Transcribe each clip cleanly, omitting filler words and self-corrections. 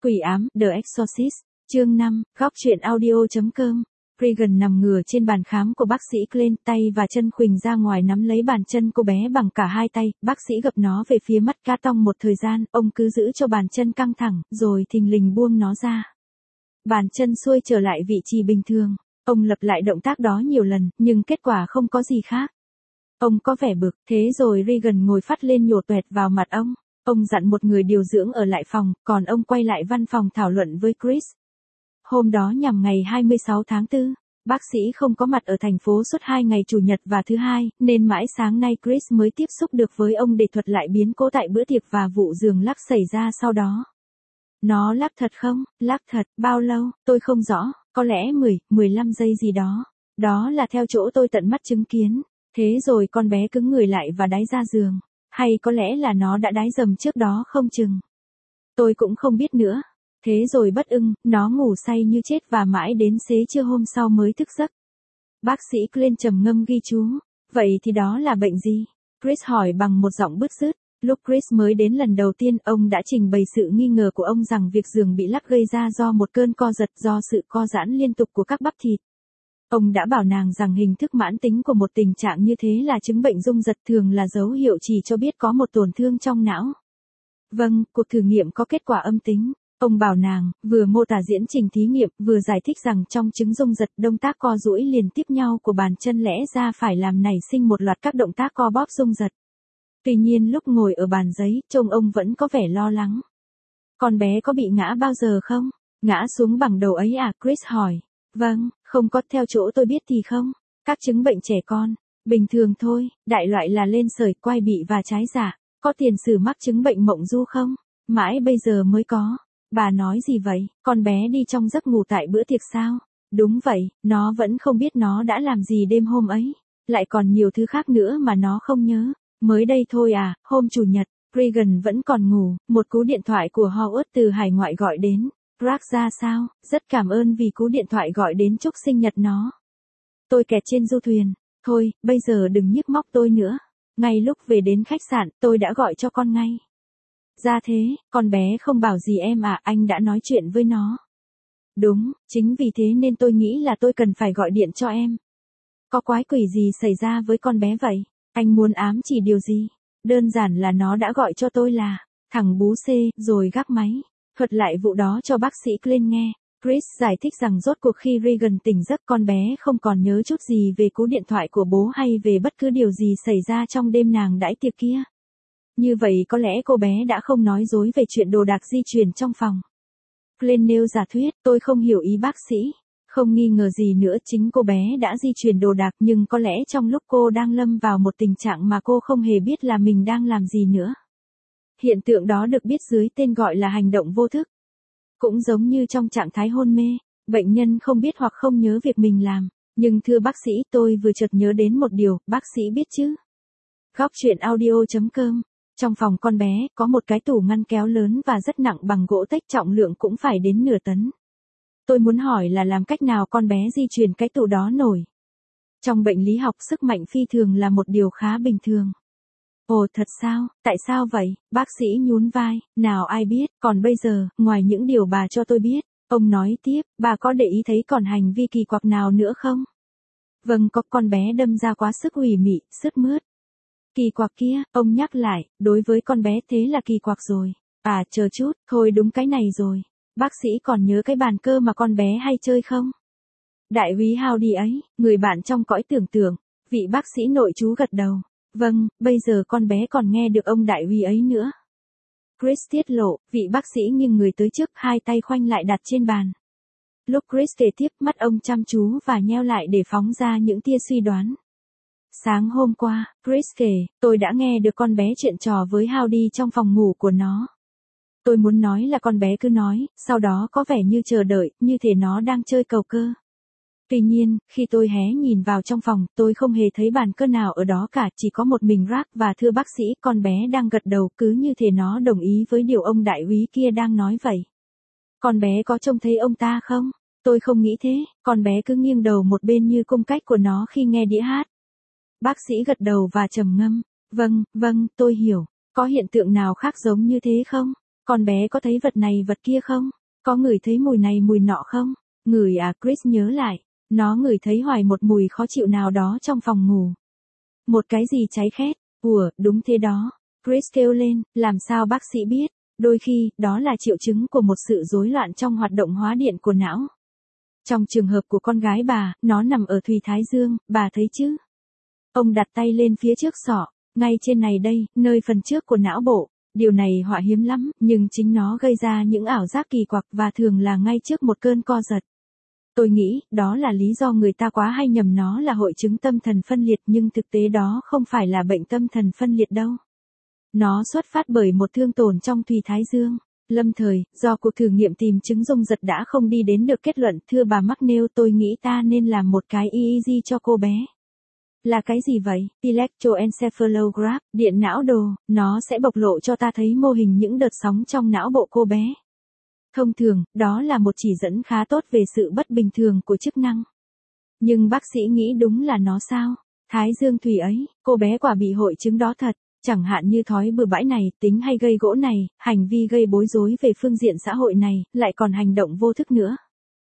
Quỷ ám, The Exorcist, chương 5, góc truyện audio.com. Regan nằm ngửa trên bàn khám của bác sĩ Glenn, tay và chân khuỳnh ra ngoài nắm lấy bàn chân cô bé bằng cả hai tay, bác sĩ gập nó về phía mắt cá tong một thời gian, ông cứ giữ cho bàn chân căng thẳng, rồi thình lình buông nó ra. Bàn chân xuôi trở lại vị trí bình thường, ông lặp lại động tác đó nhiều lần, nhưng kết quả không có gì khác. Ông có vẻ bực, thế rồi Regan ngồi phắt lên nhổ toẹt vào mặt ông. Ông dặn một người điều dưỡng ở lại phòng, còn ông quay lại văn phòng thảo luận với Chris. Hôm đó nhằm ngày 26 tháng 4, bác sĩ không có mặt ở thành phố suốt 2 ngày Chủ nhật và thứ Hai, nên mãi sáng nay Chris mới tiếp xúc được với ông để thuật lại biến cố tại bữa tiệc và vụ giường lắc xảy ra sau đó. Nó lắc thật không? Lắc thật, bao lâu? Tôi không rõ, có lẽ 10-15 giây gì đó. Đó là theo chỗ tôi tận mắt chứng kiến. Thế rồi con bé cứng người lại và đái ra giường. Hay có lẽ là nó đã đái dầm trước đó không chừng. Tôi cũng không biết nữa. Thế rồi bất ưng, nó ngủ say như chết và mãi đến xế trưa hôm sau mới thức giấc. Bác sĩ Glenn trầm ngâm ghi chú. Vậy thì đó là bệnh gì? Chris hỏi bằng một giọng bứt rứt. Lúc Chris mới đến lần đầu tiên, ông đã trình bày sự nghi ngờ của ông rằng việc giường bị lắc gây ra do một cơn co giật do sự co giãn liên tục của các bắp thịt. Ông đã bảo nàng rằng hình thức mãn tính của một tình trạng như thế là chứng bệnh rung giật, thường là dấu hiệu chỉ cho biết có một tổn thương trong não. Vâng, cuộc thử nghiệm có kết quả âm tính. Ông bảo nàng, vừa mô tả diễn trình thí nghiệm, vừa giải thích rằng trong chứng rung giật, động tác co duỗi liền tiếp nhau của bàn chân lẽ ra phải làm nảy sinh một loạt các động tác co bóp rung giật. Tuy nhiên lúc ngồi ở bàn giấy, trông ông vẫn có vẻ lo lắng. Con bé có bị ngã bao giờ không? Ngã xuống bằng đầu ấy à? Chris hỏi. Vâng, không có, theo chỗ tôi biết thì không. Các chứng bệnh trẻ con, bình thường thôi, đại loại là lên sởi, quai bị và trái dạ. Có tiền sử mắc chứng bệnh mộng du không? Mãi bây giờ mới có. Bà nói gì vậy? Con bé đi trong giấc ngủ tại bữa tiệc sao? Đúng vậy, nó vẫn không biết nó đã làm gì đêm hôm ấy. Lại còn nhiều thứ khác nữa mà nó không nhớ. Mới đây thôi à, hôm Chủ nhật, Regan vẫn còn ngủ, một cú điện thoại của Howard từ hải ngoại gọi đến. Greg ra sao? Rất cảm ơn vì cú điện thoại gọi đến chúc sinh nhật nó. Tôi kẹt trên du thuyền. Thôi, bây giờ đừng nhức móc tôi nữa. Ngay lúc về đến khách sạn, tôi đã gọi cho con ngay. Ra thế, con bé không bảo gì em à, anh đã nói chuyện với nó. Đúng, chính vì thế nên tôi nghĩ là tôi cần phải gọi điện cho em. Có quái quỷ gì xảy ra với con bé vậy? Anh muốn ám chỉ điều gì? Đơn giản là nó đã gọi cho tôi là thằng bú C, rồi gác máy. Thuật lại vụ đó cho bác sĩ Glenn nghe. Chris giải thích rằng rốt cuộc khi Regan tỉnh giấc, con bé không còn nhớ chút gì về cú điện thoại của bố hay về bất cứ điều gì xảy ra trong đêm nàng đãi tiệc kia. Như vậy có lẽ cô bé đã không nói dối về chuyện đồ đạc di chuyển trong phòng. Glenn nêu giả thuyết, tôi không hiểu ý bác sĩ. Không nghi ngờ gì nữa, chính cô bé đã di chuyển đồ đạc, nhưng có lẽ trong lúc cô đang lâm vào một tình trạng mà cô không hề biết là mình đang làm gì nữa. Hiện tượng đó được biết dưới tên gọi là hành động vô thức. Cũng giống như trong trạng thái hôn mê, bệnh nhân không biết hoặc không nhớ việc mình làm. Nhưng thưa bác sĩ, tôi vừa chợt nhớ đến một điều, bác sĩ biết chứ? Góc truyện audio.com. Trong phòng con bé, có một cái tủ ngăn kéo lớn và rất nặng bằng gỗ tếch, trọng lượng cũng phải đến nửa tấn. Tôi muốn hỏi là làm cách nào con bé di chuyển cái tủ đó nổi? Trong bệnh lý học, sức mạnh phi thường là một điều khá bình thường. Ồ thật sao, tại sao vậy? Bác sĩ nhún vai, nào ai biết, còn bây giờ, ngoài những điều bà cho tôi biết, ông nói tiếp, bà có để ý thấy còn hành vi kỳ quặc nào nữa không? Vâng, có, con bé đâm ra quá sức ủy mị, sứt mướt. Kỳ quặc kia, ông nhắc lại, đối với con bé thế là kỳ quặc rồi. À chờ chút, thôi đúng cái này rồi. Bác sĩ còn nhớ cái bàn cơ mà con bé hay chơi không? Đại úy Howdy ấy, người bạn trong cõi tưởng tượng. Vị bác sĩ nội chú gật đầu. Vâng, bây giờ con bé còn nghe được ông đại úy ấy nữa. Chris tiết lộ, vị bác sĩ nghiêng người tới trước, hai tay khoanh lại đặt trên bàn. Lúc Chris kể tiếp, mắt ông chăm chú và nheo lại để phóng ra những tia suy đoán. Sáng hôm qua, Chris kể, tôi đã nghe được con bé chuyện trò với Howdy trong phòng ngủ của nó. Tôi muốn nói là con bé cứ nói, sau đó có vẻ như chờ đợi, như thể nó đang chơi cầu cơ. Tuy nhiên, khi tôi hé nhìn vào trong phòng, tôi không hề thấy bàn cơ nào ở đó cả, chỉ có một mình Rác và thưa bác sĩ, con bé đang gật đầu cứ như thể nó đồng ý với điều ông đại úy kia đang nói vậy. Con bé có trông thấy ông ta không? Tôi không nghĩ thế, con bé cứ nghiêng đầu một bên như cung cách của nó khi nghe đĩa hát. Bác sĩ gật đầu và trầm ngâm. Vâng, tôi hiểu. Có hiện tượng nào khác giống như thế không? Con bé có thấy vật này vật kia không? Có ngửi thấy mùi này mùi nọ không? Ngửi à, Chris nhớ lại. Nó ngửi thấy hoài một mùi khó chịu nào đó trong phòng ngủ. Một cái gì cháy khét? Ủa, đúng thế đó. Chris kêu lên, làm sao bác sĩ biết? Đôi khi, đó là triệu chứng của một sự rối loạn trong hoạt động hóa điện của não. Trong trường hợp của con gái bà, nó nằm ở thùy thái dương, bà thấy chứ? Ông đặt tay lên phía trước sọ, ngay trên này đây, nơi phần trước của não bộ. Điều này họa hiếm lắm, nhưng chính nó gây ra những ảo giác kỳ quặc và thường là ngay trước một cơn co giật. Tôi nghĩ, đó là lý do người ta quá hay nhầm nó là hội chứng tâm thần phân liệt, nhưng thực tế đó không phải là bệnh tâm thần phân liệt đâu. Nó xuất phát bởi một thương tổn trong thùy thái dương. Lâm thời, do cuộc thử nghiệm tìm chứng rung giật đã không đi đến được kết luận, thưa bà McNeil, tôi nghĩ ta nên làm một cái EEG cho cô bé. Là cái gì vậy? Electroencephalograph, điện não đồ, nó sẽ bộc lộ cho ta thấy mô hình những đợt sóng trong não bộ cô bé. Thông thường, đó là một chỉ dẫn khá tốt về sự bất bình thường của chức năng. Nhưng bác sĩ nghĩ đúng là nó sao? Thái dương thủy ấy, cô bé quả bị hội chứng đó thật. Chẳng hạn như thói bừa bãi này, tính hay gây gỗ này, hành vi gây bối rối về phương diện xã hội này, lại còn hành động vô thức nữa.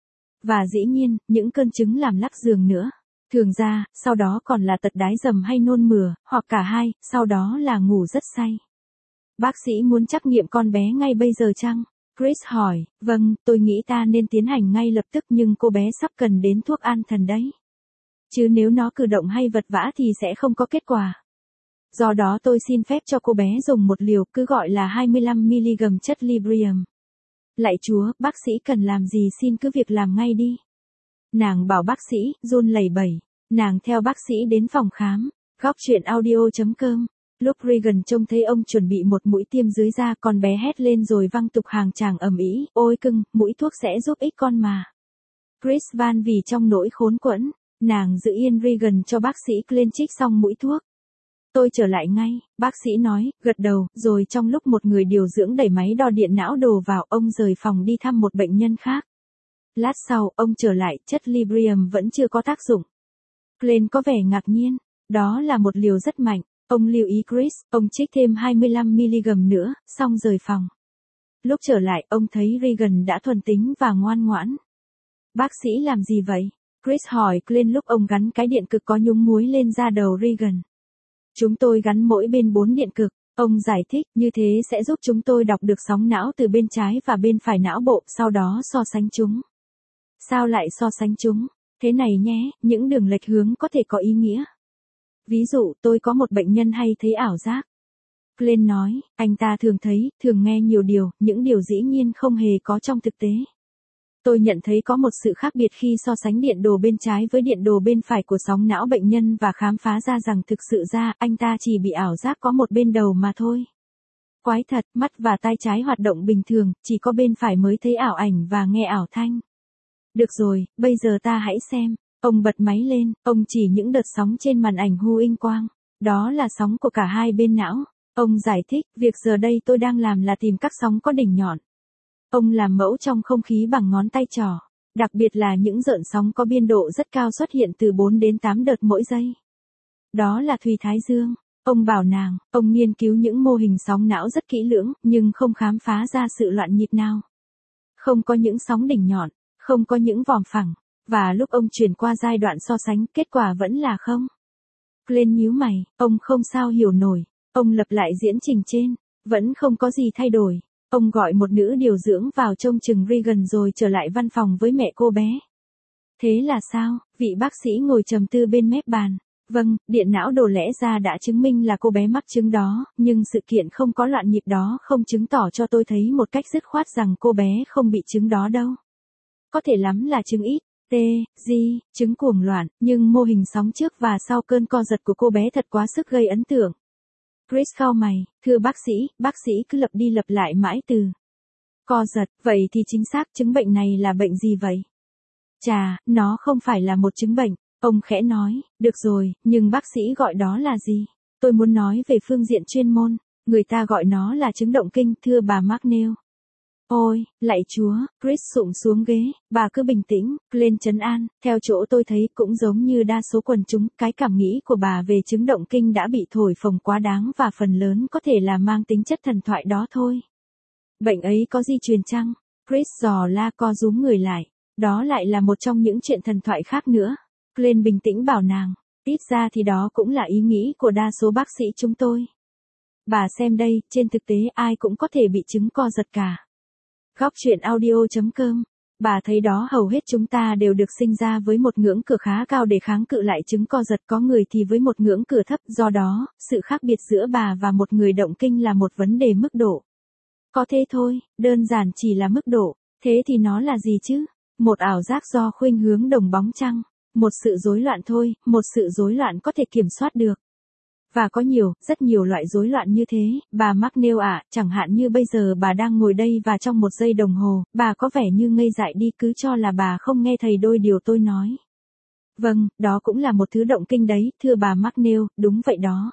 Và dĩ nhiên, những cơn chứng làm lắc giường nữa. Thường ra, sau đó còn là tật đái dầm hay nôn mửa, hoặc cả hai, sau đó là ngủ rất say. Bác sĩ muốn trắc nghiệm con bé ngay bây giờ chăng? Chris hỏi, vâng, tôi nghĩ ta nên tiến hành ngay lập tức, nhưng cô bé sắp cần đến thuốc an thần đấy. Chứ nếu nó cử động hay vật vã thì sẽ không có kết quả. Do đó tôi xin phép cho cô bé dùng một liều, cứ gọi là 25mg chất Librium. Lạy Chúa, bác sĩ cần làm gì xin cứ việc làm ngay đi. Nàng bảo bác sĩ, run lẩy bẩy. Nàng theo bác sĩ đến phòng khám. Góc chuyện audio.com. Lúc Regan trông thấy ông chuẩn bị một mũi tiêm dưới da, con bé hét lên rồi văng tục hàng tràng ầm ĩ, ôi cưng, mũi thuốc sẽ giúp ích con mà. Chris van vì trong nỗi khốn quẫn, nàng giữ yên Regan cho bác sĩ Glenn trích xong mũi thuốc. Tôi trở lại ngay, bác sĩ nói, gật đầu, rồi trong lúc một người điều dưỡng đẩy máy đo điện não đồ vào, ông rời phòng đi thăm một bệnh nhân khác. Lát sau, ông trở lại, chất Librium vẫn chưa có tác dụng. Glenn có vẻ ngạc nhiên, đó là một liều rất mạnh, ông lưu ý Chris, ông trích thêm 25mg nữa, xong rời phòng. Lúc trở lại, ông thấy Regan đã thuần tính và ngoan ngoãn. Bác sĩ làm gì vậy? Chris hỏi Glenn lúc ông gắn cái điện cực có nhúng muối lên da đầu Regan. Chúng tôi gắn mỗi bên 4 điện cực, ông giải thích, như thế sẽ giúp chúng tôi đọc được sóng não từ bên trái và bên phải não bộ, sau đó so sánh chúng. Sao lại so sánh chúng? Thế này nhé, những đường lệch hướng có thể có ý nghĩa. Ví dụ, tôi có một bệnh nhân hay thấy ảo giác. Glenn nói, anh ta thường thấy, thường nghe nhiều điều, những điều dĩ nhiên không hề có trong thực tế. Tôi nhận thấy có một sự khác biệt khi so sánh điện đồ bên trái với điện đồ bên phải của sóng não bệnh nhân và khám phá ra rằng thực sự ra, anh ta chỉ bị ảo giác có một bên đầu mà thôi. Quái thật, mắt và tai trái hoạt động bình thường, chỉ có bên phải mới thấy ảo ảnh và nghe ảo thanh. Được rồi, bây giờ ta hãy xem. Ông bật máy lên, ông chỉ những đợt sóng trên màn ảnh hu inh quang. Đó là sóng của cả hai bên não. Ông giải thích, việc giờ đây tôi đang làm là tìm các sóng có đỉnh nhọn. Ông làm mẫu trong không khí bằng ngón tay trỏ. Đặc biệt là những rợn sóng có biên độ rất cao xuất hiện từ 4 đến 8 đợt mỗi giây. Đó là thùy thái dương. Ông bảo nàng, ông nghiên cứu những mô hình sóng não rất kỹ lưỡng, nhưng không khám phá ra sự loạn nhịp nào. Không có những sóng đỉnh nhọn, không có những vòm phẳng. Và lúc ông chuyển qua giai đoạn so sánh, kết quả vẫn là không. Glenn nhíu mày, ông không sao hiểu nổi. Ông lặp lại diễn trình trên, vẫn không có gì thay đổi. Ông gọi một nữ điều dưỡng vào trông chừng Regan rồi trở lại văn phòng với mẹ cô bé. Thế là sao? Vị bác sĩ ngồi trầm tư bên mép bàn. Vâng, điện não đồ lẽ ra đã chứng minh là cô bé mắc chứng đó, nhưng sự kiện không có loạn nhịp đó không chứng tỏ cho tôi thấy một cách dứt khoát rằng cô bé không bị chứng đó đâu. Có thể lắm là chứng ít. Chứng cuồng loạn, nhưng mô hình sóng trước và sau cơn co giật của cô bé thật quá sức gây ấn tượng. Chris cau mày, thưa bác sĩ cứ lặp đi lặp lại mãi từ co giật, vậy thì chính xác chứng bệnh này là bệnh gì vậy? Chà, nó không phải là một chứng bệnh, ông khẽ nói, được rồi, nhưng bác sĩ gọi đó là gì? Tôi muốn nói về phương diện chuyên môn, người ta gọi nó là chứng động kinh, thưa bà McNeil. Ôi, lạy Chúa, Chris sụm xuống ghế, bà cứ bình tĩnh, lên trấn an, theo chỗ tôi thấy cũng giống như đa số quần chúng, cái cảm nghĩ của bà về chứng động kinh đã bị thổi phồng quá đáng và phần lớn có thể là mang tính chất thần thoại đó thôi. Bệnh ấy có di truyền chăng? Chris dò la co rúm người lại. Đó lại là một trong những chuyện thần thoại khác nữa. Glenn bình tĩnh bảo nàng. Ít ra thì đó cũng là ý nghĩ của đa số bác sĩ chúng tôi. Bà xem đây, trên thực tế ai cũng có thể bị chứng co giật cả. Góc chuyện audio.com. Bà thấy đó, hầu hết chúng ta đều được sinh ra với một ngưỡng cửa khá cao để kháng cự lại chứng co giật, có người thì với một ngưỡng cửa thấp, do đó, sự khác biệt giữa bà và một người động kinh là một vấn đề mức độ. Có thế thôi, đơn giản chỉ là mức độ, thế thì nó là gì chứ? Một ảo giác do khuynh hướng đồng bóng chăng? Một sự rối loạn thôi, một sự rối loạn có thể kiểm soát được. Và có nhiều, rất nhiều loại rối loạn như thế, bà McNeil ạ, chẳng hạn như bây giờ bà đang ngồi đây và trong một giây đồng hồ, bà có vẻ như ngây dại đi, cứ cho là bà không nghe thầy đôi điều tôi nói. Vâng, đó cũng là một thứ động kinh đấy, thưa bà McNeil, đúng vậy đó.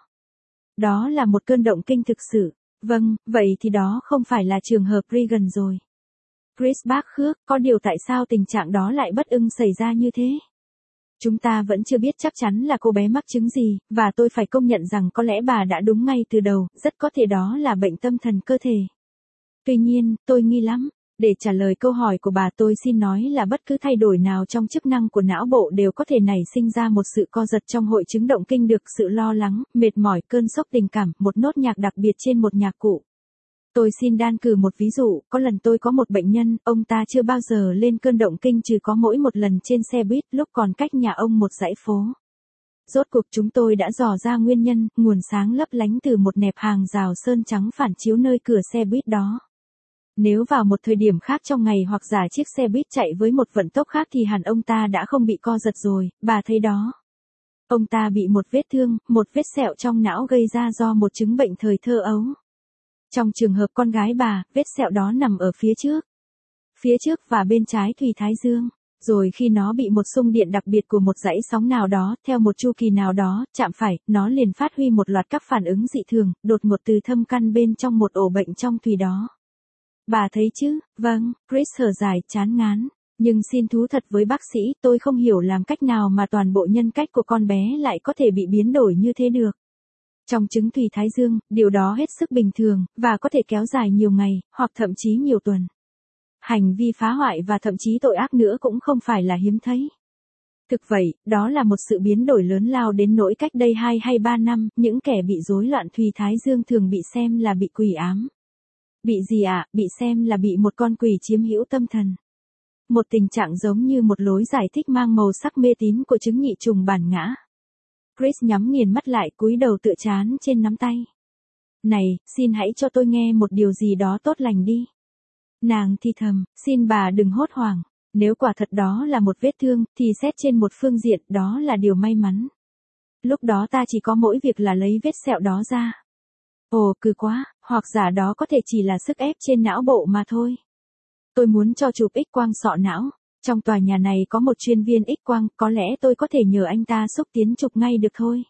Đó là một cơn động kinh thực sự. Vâng, vậy thì đó không phải là trường hợp Regan rồi. Chris bác khước, có điều tại sao tình trạng đó lại bất ưng xảy ra như thế? Chúng ta vẫn chưa biết chắc chắn là cô bé mắc chứng gì, và tôi phải công nhận rằng có lẽ bà đã đúng ngay từ đầu, rất có thể đó là bệnh tâm thần cơ thể. Tuy nhiên, tôi nghi lắm. Để trả lời câu hỏi của bà, tôi xin nói là bất cứ thay đổi nào trong chức năng của não bộ đều có thể nảy sinh ra một sự co giật trong hội chứng động kinh, được sự lo lắng, mệt mỏi, cơn sốc tình cảm, một nốt nhạc đặc biệt trên một nhạc cụ. Tôi xin đan cử một ví dụ, có lần tôi có một bệnh nhân, ông ta chưa bao giờ lên cơn động kinh trừ có mỗi một lần trên xe buýt lúc còn cách nhà ông một dãy phố. Rốt cuộc chúng tôi đã dò ra nguyên nhân, nguồn sáng lấp lánh từ một nẹp hàng rào sơn trắng phản chiếu nơi cửa xe buýt đó. Nếu vào một thời điểm khác trong ngày hoặc giả chiếc xe buýt chạy với một vận tốc khác thì hẳn ông ta đã không bị co giật rồi, bà thấy đó. Ông ta bị một vết thương, một vết sẹo trong não gây ra do một chứng bệnh thời thơ ấu. Trong trường hợp con gái bà, vết sẹo đó nằm ở phía trước và bên trái thùy thái dương. Rồi khi nó bị một xung điện đặc biệt của một dãy sóng nào đó, theo một chu kỳ nào đó, chạm phải, nó liền phát huy một loạt các phản ứng dị thường, đột ngột từ thâm căn bên trong một ổ bệnh trong thùy đó. Bà thấy chứ? Vâng, Chris thở dài, chán ngán. Nhưng xin thú thật với bác sĩ, tôi không hiểu làm cách nào mà toàn bộ nhân cách của con bé lại có thể bị biến đổi như thế được. Trong chứng thùy thái dương, điều đó hết sức bình thường, và có thể kéo dài nhiều ngày, hoặc thậm chí nhiều tuần. Hành vi phá hoại và thậm chí tội ác nữa cũng không phải là hiếm thấy. Thực vậy, đó là một sự biến đổi lớn lao đến nỗi cách đây 2 hay 3 năm, những kẻ bị rối loạn thùy thái dương thường bị xem là bị quỷ ám. Bị gì ạ? Bị xem là bị một con quỷ chiếm hữu tâm thần. Một tình trạng giống như một lối giải thích mang màu sắc mê tín của chứng nhị trùng bản ngã. Chris nhắm nghiền mắt lại, cúi đầu tựa trán trên nắm tay. Này, xin hãy cho tôi nghe một điều gì đó tốt lành đi. Nàng thì thầm, xin bà đừng hốt hoảng. Nếu quả thật đó là một vết thương, thì xét trên một phương diện, đó là điều may mắn. Lúc đó ta chỉ có mỗi việc là lấy vết sẹo đó ra. Ồ, cứ quá, hoặc giả đó có thể chỉ là sức ép trên não bộ mà thôi. Tôi muốn cho chụp X-quang sọ não. Trong tòa nhà này có một chuyên viên X-quang, có lẽ tôi có thể nhờ anh ta xúc tiến chụp ngay được thôi.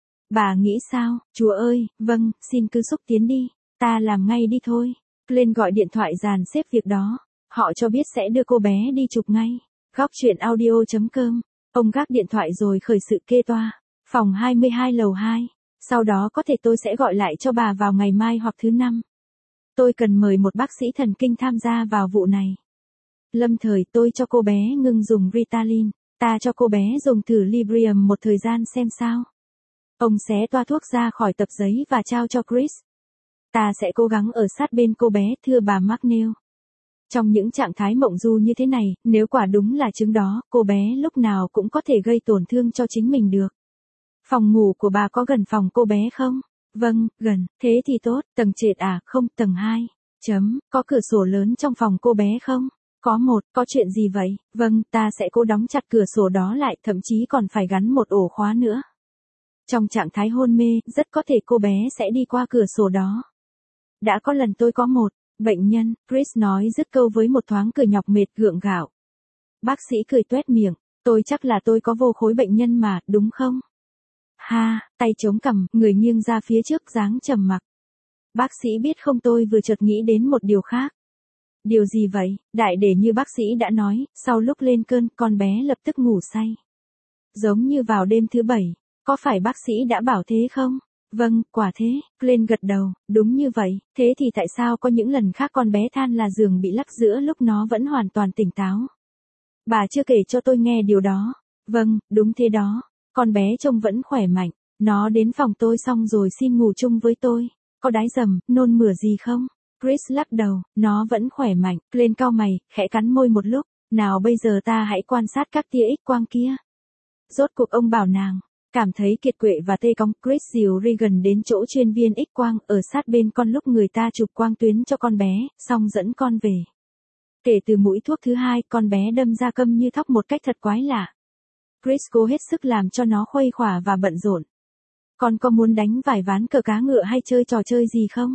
Bà nghĩ sao? Chúa ơi, vâng, xin cứ xúc tiến đi. Ta làm ngay đi thôi. Lên gọi điện thoại dàn xếp việc đó. Họ cho biết sẽ đưa cô bé đi chụp ngay. Góc chuyện audio.com. Ông gác điện thoại rồi khởi sự kê toa. Phòng 22 lầu 2. Sau đó có thể tôi sẽ gọi lại cho bà vào ngày mai hoặc thứ năm. Tôi cần mời một bác sĩ thần kinh tham gia vào vụ này. Lâm thời tôi cho cô bé ngừng dùng Ritalin. Ta cho cô bé dùng thử Librium một thời gian xem sao. Ông xé toa thuốc ra khỏi tập giấy và trao cho Chris. Ta sẽ cố gắng ở sát bên cô bé, thưa bà McNeil. Trong những trạng thái mộng du như thế này, nếu quả đúng là chứng đó, cô bé lúc nào cũng có thể gây tổn thương cho chính mình được. Phòng ngủ của bà có gần phòng cô bé không? Vâng, gần, thế thì tốt, tầng trệt à, không, tầng 2. Có cửa sổ lớn trong phòng cô bé không? Có một, có chuyện gì vậy? Vâng, ta sẽ cố đóng chặt cửa sổ đó lại, thậm chí còn phải gắn một ổ khóa nữa. Trong trạng thái hôn mê, rất có thể cô bé sẽ đi qua cửa sổ đó. Đã có lần tôi có một bệnh nhân, Chris nói dứt câu với một thoáng cười nhọc mệt gượng gạo. Bác sĩ cười toét miệng, tôi chắc là tôi có vô khối bệnh nhân mà, đúng không? Ha, tay chống cằm, người nghiêng ra phía trước dáng trầm mặc. Bác sĩ biết không, tôi vừa chợt nghĩ đến một điều khác. Điều gì vậy? Đại để như bác sĩ đã nói, sau lúc lên cơn, con bé lập tức ngủ say. Giống như vào đêm thứ 7, có phải bác sĩ đã bảo thế không? Vâng, quả thế, Glenn gật đầu, đúng như vậy, thế thì tại sao có những lần khác con bé than là giường bị lắc giữa lúc nó vẫn hoàn toàn tỉnh táo? Bà chưa kể cho tôi nghe điều đó. Vâng, đúng thế đó, con bé trông vẫn khỏe mạnh, nó đến phòng tôi xong rồi xin ngủ chung với tôi. Có đái dầm, nôn mửa gì không? Chris lắc đầu, nó vẫn khỏe mạnh, Glenn cau mày, khẽ cắn môi một lúc, nào bây giờ ta hãy quan sát các tia X quang kia. Rốt cuộc ông bảo nàng. Cảm thấy kiệt quệ và tê cóng, Chris dìu Regan đến chỗ chuyên viên X quang ở sát bên con lúc người ta chụp quang tuyến cho con bé, xong dẫn con về. Kể từ mũi thuốc thứ 2, con bé đâm ra câm như thóc một cách thật quái lạ. Chris cố hết sức làm cho nó khuây khỏa và bận rộn. Con có muốn đánh vài ván cờ cá ngựa hay chơi trò chơi gì không?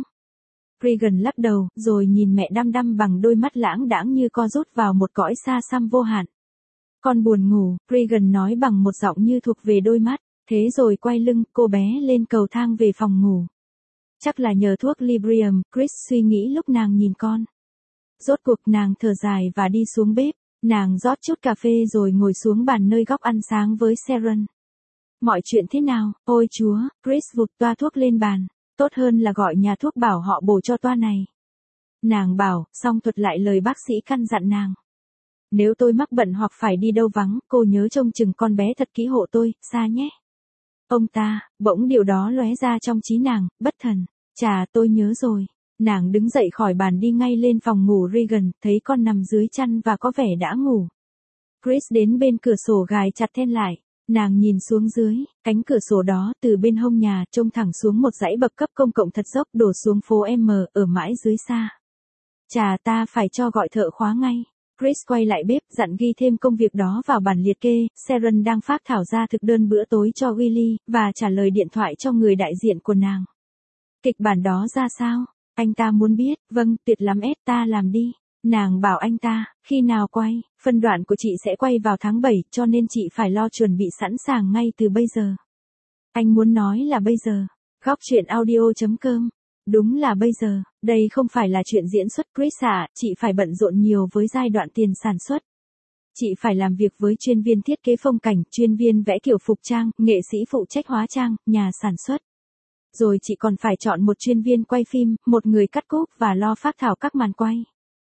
Regan lắc đầu, rồi nhìn mẹ đăm đăm bằng đôi mắt lãng đãng như co rút vào một cõi xa xăm vô hạn. Con buồn ngủ, Regan nói bằng một giọng như thuộc về đôi mắt. Thế rồi quay lưng, cô bé lên cầu thang về phòng ngủ. Chắc là nhờ thuốc Librium, Chris suy nghĩ lúc nàng nhìn con. Rốt cuộc nàng thở dài và đi xuống bếp. Nàng rót chút cà phê rồi ngồi xuống bàn nơi góc ăn sáng với Sharon. Mọi chuyện thế nào, ôi chúa, Chris vụt toa thuốc lên bàn. Tốt hơn là gọi nhà thuốc bảo họ bổ cho toa này. Nàng bảo, xong thuật lại lời bác sĩ căn dặn nàng. Nếu tôi mắc bận hoặc phải đi đâu vắng, cô nhớ trông chừng con bé thật kỹ hộ tôi, xa nhé. Ông ta, bỗng điều đó lóe ra trong trí nàng, bất thần. Chà, tôi nhớ rồi. Nàng đứng dậy khỏi bàn đi ngay lên phòng ngủ Regan, thấy con nằm dưới chăn và có vẻ đã ngủ. Chris đến bên cửa sổ gài chặt then lại. Nàng nhìn xuống dưới, cánh cửa sổ đó từ bên hông nhà trông thẳng xuống một dãy bậc cấp công cộng thật dốc đổ xuống phố M ở mãi dưới xa. Chà, ta phải cho gọi thợ khóa ngay. Chris quay lại bếp, dặn ghi thêm công việc đó vào bản liệt kê. Sharon đang phác thảo ra thực đơn bữa tối cho Willy, và trả lời điện thoại cho người đại diện của nàng. Kịch bản đó ra sao? Anh ta muốn biết. Vâng, tuyệt lắm, ta làm đi. Nàng bảo anh ta, khi nào quay, phân đoạn của chị sẽ quay vào tháng 7, cho nên chị phải lo chuẩn bị sẵn sàng ngay từ bây giờ. Anh muốn nói là bây giờ. Góc chuyện audio.com. Đúng là bây giờ, đây không phải là chuyện diễn xuất Chris ạ, chị phải bận rộn nhiều với giai đoạn tiền sản xuất. Chị phải làm việc với chuyên viên thiết kế phong cảnh, chuyên viên vẽ kiểu phục trang, nghệ sĩ phụ trách hóa trang, nhà sản xuất. Rồi chị còn phải chọn một chuyên viên quay phim, một người cắt cúp và lo phác thảo các màn quay.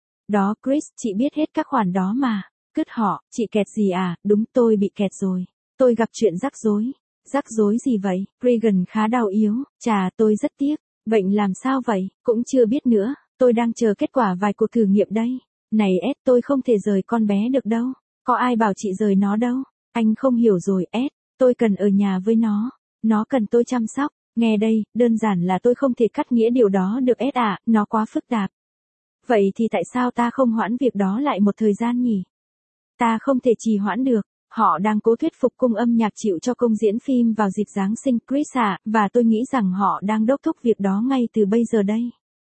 Đó Chris, chị biết hết các khoản đó mà. Cứt họ, chị kẹt gì à? Đúng, tôi bị kẹt rồi. Tôi gặp chuyện rắc rối. Rắc rối gì vậy? Regan khá đau yếu. Chà, tôi rất tiếc. Bệnh làm sao vậy? Cũng chưa biết nữa. Tôi đang chờ kết quả vài cuộc thử nghiệm đây. Này Ed, tôi không thể rời con bé được đâu. Có ai bảo chị rời nó đâu? Anh không hiểu rồi Ed. Tôi cần ở nhà với nó. Nó cần tôi chăm sóc. Nghe đây, đơn giản là tôi không thể cắt nghĩa điều đó được Ed ạ, nó quá phức tạp. Vậy thì tại sao ta không hoãn việc đó lại một thời gian nhỉ? Ta không thể trì hoãn được. Họ đang cố thuyết phục cung âm nhạc chịu cho công diễn phim vào dịp Giáng sinh Chris ạ, và tôi nghĩ rằng họ đang đốc thúc việc đó ngay từ bây giờ đây.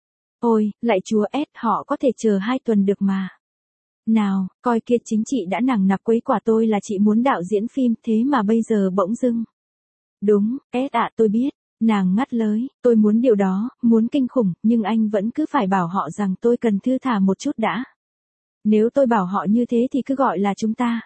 Ôi, lạy chúa Ed, họ có thể chờ 2 tuần được mà. Nào, coi kia chính chị đã nằng nặc quấy quả tôi là chị muốn đạo diễn phim thế mà bây giờ bỗng dưng. Đúng, Ed ạ, tôi biết. Nàng ngắt lời, tôi muốn điều đó, muốn kinh khủng, nhưng anh vẫn cứ phải bảo họ rằng tôi cần thư thả một chút đã. Nếu tôi bảo họ như thế thì cứ gọi là chúng ta.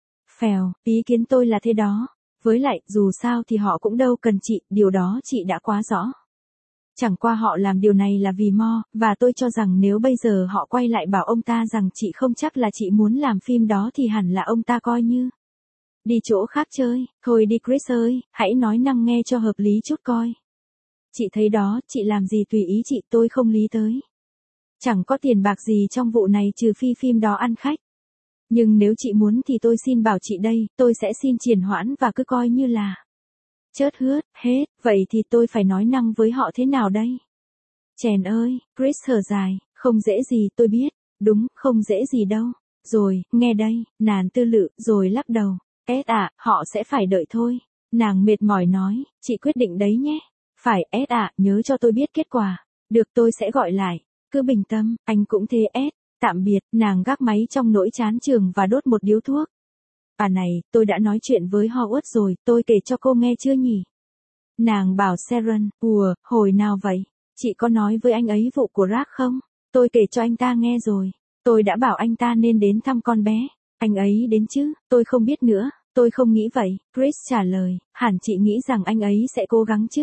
Phèo, ý kiến tôi là thế đó. Với lại, dù sao thì họ cũng đâu cần chị, điều đó chị đã quá rõ. Chẳng qua họ làm điều này là vì Mo, và tôi cho rằng nếu bây giờ họ quay lại bảo ông ta rằng chị không chắc là chị muốn làm phim đó thì hẳn là ông ta coi như đi chỗ khác chơi. Thôi đi Chris ơi, hãy nói năng nghe cho hợp lý chút coi. Chị thấy đó, chị làm gì tùy ý chị, tôi không lý tới. Chẳng có tiền bạc gì trong vụ này trừ phi phim đó ăn khách. Nhưng nếu chị muốn thì tôi xin bảo chị đây, tôi sẽ xin trì hoãn và cứ coi như là chớt hướt, hết, vậy thì tôi phải nói năng với họ thế nào đây? Chèn ơi, Chris thở dài, không dễ gì tôi biết, đúng, không dễ gì đâu. Rồi, nghe đây, nàng tư lự, rồi lắc đầu. Ed ạ, họ sẽ phải đợi thôi. Nàng mệt mỏi nói, chị quyết định đấy nhé. Phải Ed ạ, nhớ cho tôi biết kết quả. Được tôi sẽ gọi lại. Cứ bình tâm, anh cũng thế Ed. Tạm biệt, nàng gác máy trong nỗi chán chường và đốt một điếu thuốc. À này, tôi đã nói chuyện với Howard rồi, tôi kể cho cô nghe chưa nhỉ? Nàng bảo Sharon, hồi nào vậy? Chị có nói với anh ấy vụ của Rác không? Tôi kể cho anh ta nghe rồi. Tôi đã bảo anh ta nên đến thăm con bé. Anh ấy đến chứ, tôi không biết nữa, tôi không nghĩ vậy. Chris trả lời, hẳn chị nghĩ rằng anh ấy sẽ cố gắng chứ.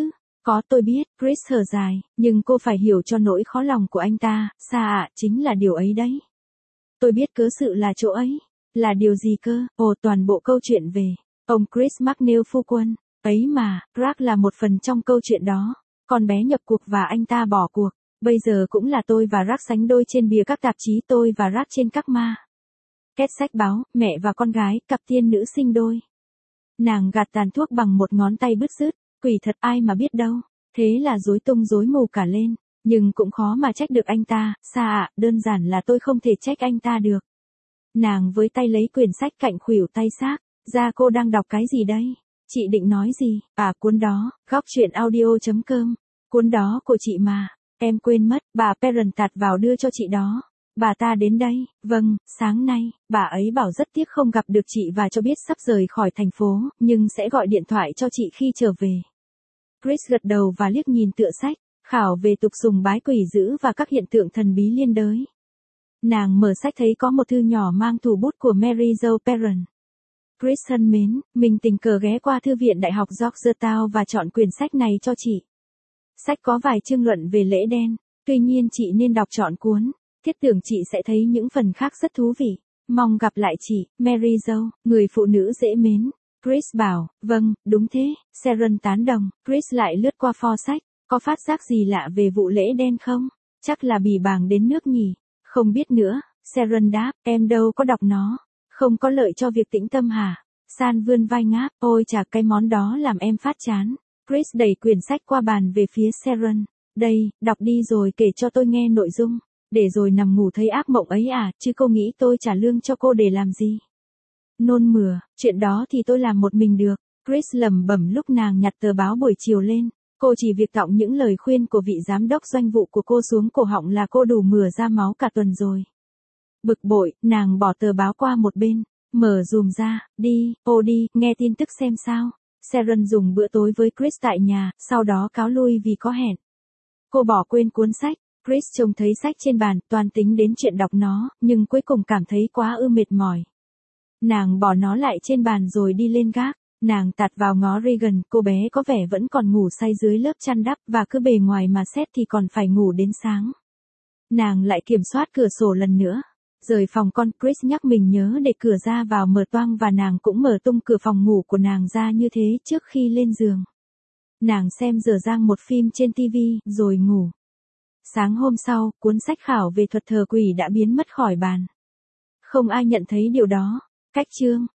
Có tôi biết, Chris thở dài, nhưng cô phải hiểu cho nỗi khó lòng của anh ta, Sa ạ, chính là điều ấy đấy. Tôi biết cớ sự là chỗ ấy. Là điều gì cơ? Ồ, toàn bộ câu chuyện về ông Chris McNeil phu quân. Ấy mà, Rác là một phần trong câu chuyện đó. Con bé nhập cuộc và anh ta bỏ cuộc. Bây giờ cũng là tôi và Rác sánh đôi trên bìa các tạp chí, tôi và Rác trên các ma két sách báo, mẹ và con gái, cặp tiên nữ sinh đôi. Nàng gạt tàn thuốc bằng một ngón tay bứt rứt. Quỷ thật, ai mà biết đâu. Thế là rối tung rối mù cả lên. Nhưng cũng khó mà trách được anh ta, Sa ạ, đơn giản là tôi không thể trách anh ta được. Nàng với tay lấy quyển sách cạnh khuỷu tay xác, ra cô đang đọc cái gì đây? Chị định nói gì? À, cuốn đó, góc chuyện audio.com. Cuốn đó của chị mà. Em quên mất, bà Parent tạt vào đưa cho chị đó. Bà ta đến đây, vâng, sáng nay, bà ấy bảo rất tiếc không gặp được chị và cho biết sắp rời khỏi thành phố, nhưng sẽ gọi điện thoại cho chị khi trở về. Chris gật đầu và liếc nhìn tựa sách, khảo về tục sùng bái quỷ dữ và các hiện tượng thần bí liên đới. Nàng mở sách thấy có một thư nhỏ mang thủ bút của Mary Jo Parent. Chris thân mến, mình tình cờ ghé qua thư viện Đại học Georgetown và chọn quyển sách này cho chị. Sách có vài chương luận về lễ đen, tuy nhiên chị nên đọc trọn cuốn. Thiết tưởng chị sẽ thấy những phần khác rất thú vị. Mong gặp lại chị, Mary Jo, người phụ nữ dễ mến. Chris bảo, vâng, đúng thế. Sharon tán đồng. Chris lại lướt qua pho sách. Có phát giác gì lạ về vụ lễ đen không? Chắc là bì bàng đến nước nhỉ. Không biết nữa. Sharon đáp, em đâu có đọc nó. Không có lợi cho việc tĩnh tâm hả? San vươn vai ngáp, ôi chà, cái món đó làm em phát chán. Chris đẩy quyển sách qua bàn về phía Sharon. Đây, đọc đi rồi kể cho tôi nghe nội dung. Để rồi nằm ngủ thấy ác mộng ấy à, chứ cô nghĩ tôi trả lương cho cô để làm gì? Nôn mửa, chuyện đó thì tôi làm một mình được. Chris lẩm bẩm lúc nàng nhặt tờ báo buổi chiều lên. Cô chỉ việc tọng những lời khuyên của vị giám đốc doanh vụ của cô xuống cổ họng là cô đủ mửa ra máu cả tuần rồi. Bực bội, nàng bỏ tờ báo qua một bên, mở dùm ra, đi, nghe tin tức xem sao. Sharon dùng bữa tối với Chris tại nhà, sau đó cáo lui vì có hẹn. Cô bỏ quên cuốn sách. Chris trông thấy sách trên bàn, toàn tính đến chuyện đọc nó, nhưng cuối cùng cảm thấy quá mệt mỏi. Nàng bỏ nó lại trên bàn rồi đi lên gác. Nàng tạt vào ngó Regan, cô bé có vẻ vẫn còn ngủ say dưới lớp chăn đắp và cứ bề ngoài mà xét thì còn phải ngủ đến sáng. Nàng lại kiểm soát cửa sổ lần nữa. Rời phòng con, Chris nhắc mình nhớ để cửa ra vào mở toang và nàng cũng mở tung cửa phòng ngủ của nàng ra như thế trước khi lên giường. Nàng xem dở dang một phim trên TV, rồi ngủ. Sáng hôm sau, cuốn sách khảo về thuật thờ quỷ đã biến mất khỏi bàn. Không ai nhận thấy điều đó. Cách chương